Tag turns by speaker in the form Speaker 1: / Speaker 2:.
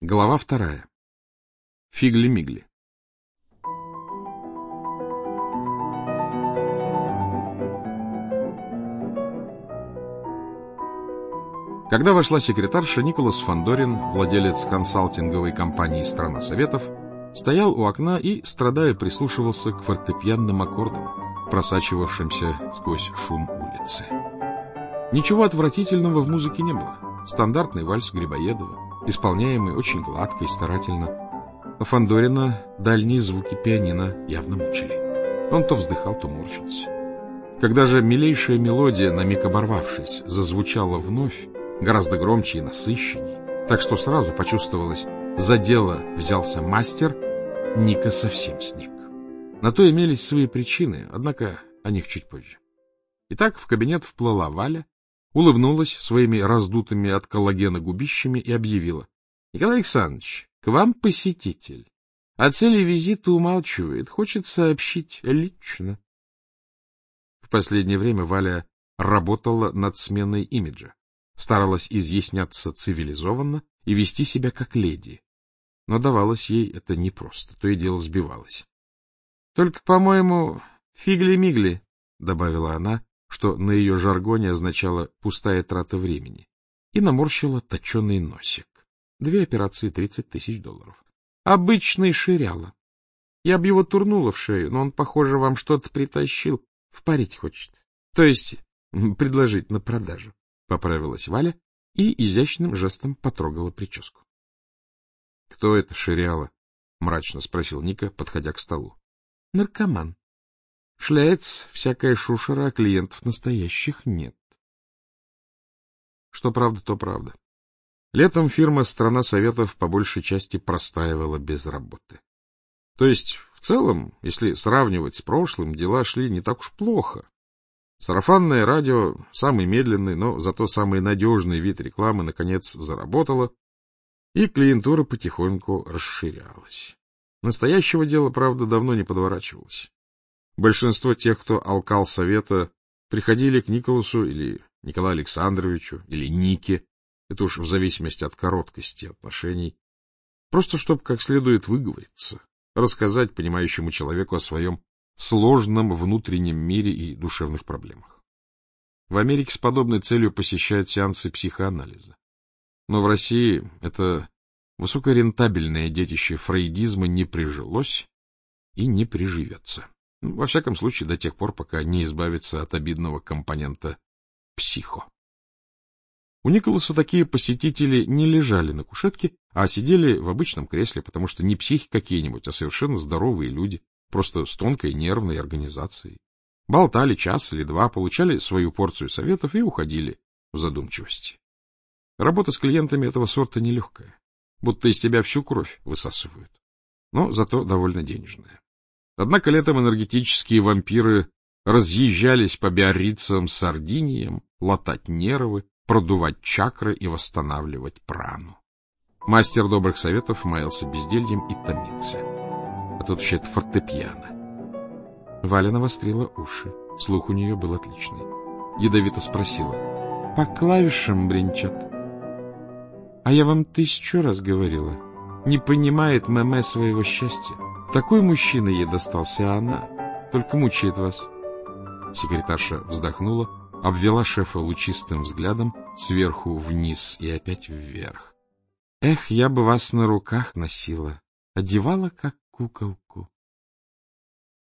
Speaker 1: Глава 2. Фигли-мигли. Когда вошла секретарша, Николас Фандорин, владелец консалтинговой компании «Страна Советов», стоял у окна и, страдая, прислушивался к фортепианным аккордам, просачивавшимся сквозь шум улицы. Ничего отвратительного в музыке не было. Стандартный вальс Грибоедова, исполняемый очень гладко и старательно. Но Фандорина дальние звуки пианино явно мучили. Он то вздыхал, то морщился. Когда же милейшая мелодия, на миг оборвавшись, зазвучала вновь, гораздо громче и насыщенней, так что сразу почувствовалось, за дело взялся мастер, Ника совсем сник. На то имелись свои причины, однако о них чуть позже. Итак, в кабинет вплыла Валя, улыбнулась своими раздутыми от коллагена губищами и объявила: — Николай Александрович, к вам посетитель. О цели визита умалчивает, хочет сообщить лично. В последнее время Валя работала над сменой имиджа, старалась изъясняться цивилизованно и вести себя как леди. Но давалось ей это непросто, то и дело сбивалось. — Только, по-моему, фигли-мигли, — добавила она, что на ее жаргоне означало «пустая трата времени», и наморщила точеный носик. 2 операции, $30 000. Обычный ширяло. Я б его турнула в шею, но он, похоже, вам что-то притащил. Впарить хочет. То есть предложить на продажу. Поправилась Валя и изящным жестом потрогала прическу. — Кто это ширяло? — мрачно спросил Ника, подходя к столу. — Наркоман. Шляется всякая шушера, а клиентов настоящих нет. Что правда, то правда. Летом фирма «Страна Советов» по большей части простаивала без работы. То есть, в целом, если сравнивать с прошлым, дела шли не так уж плохо. Сарафанное радио, самый медленный, но зато самый надежный вид рекламы, наконец заработало, и клиентура потихоньку расширялась. Настоящего дела, правда, давно не подворачивалось. Большинство тех, кто алкал совета, приходили к Николасу или Николаю Александровичу или Нике, это уж в зависимости от короткости отношений, просто чтобы как следует выговориться, рассказать понимающему человеку о своем сложном внутреннем мире и душевных проблемах. В Америке с подобной целью посещают сеансы психоанализа. Но в России это высокорентабельное детище фрейдизма не прижилось и не приживется. Во всяком случае, до тех пор, пока не избавится от обидного компонента психо. У Николаса такие посетители не лежали на кушетке, а сидели в обычном кресле, потому что не психи какие-нибудь, а совершенно здоровые люди, просто с тонкой нервной организацией. Болтали час или два, получали свою порцию советов и уходили в задумчивости. Работа с клиентами этого сорта нелегкая, будто из тебя всю кровь высасывают, но зато довольно денежная. Однако летом энергетические вампиры разъезжались по Биаррицам, Сардиниям, латать нервы, продувать чакры и восстанавливать прану. Мастер добрых советов маялся бездельем и томился. А тут вообще-то фортепиано. Валя навострила уши. Слух у нее был отличный. Ядовито спросила: — По клавишам бренчат? — А я вам 1000 раз говорила. Не понимает Мэмэ своего счастья. Такой мужчина ей достался, а она только мучает вас. Секретарша вздохнула, обвела шефа лучистым взглядом сверху вниз и опять вверх. — Эх, я бы вас на руках носила, одевала как кукол.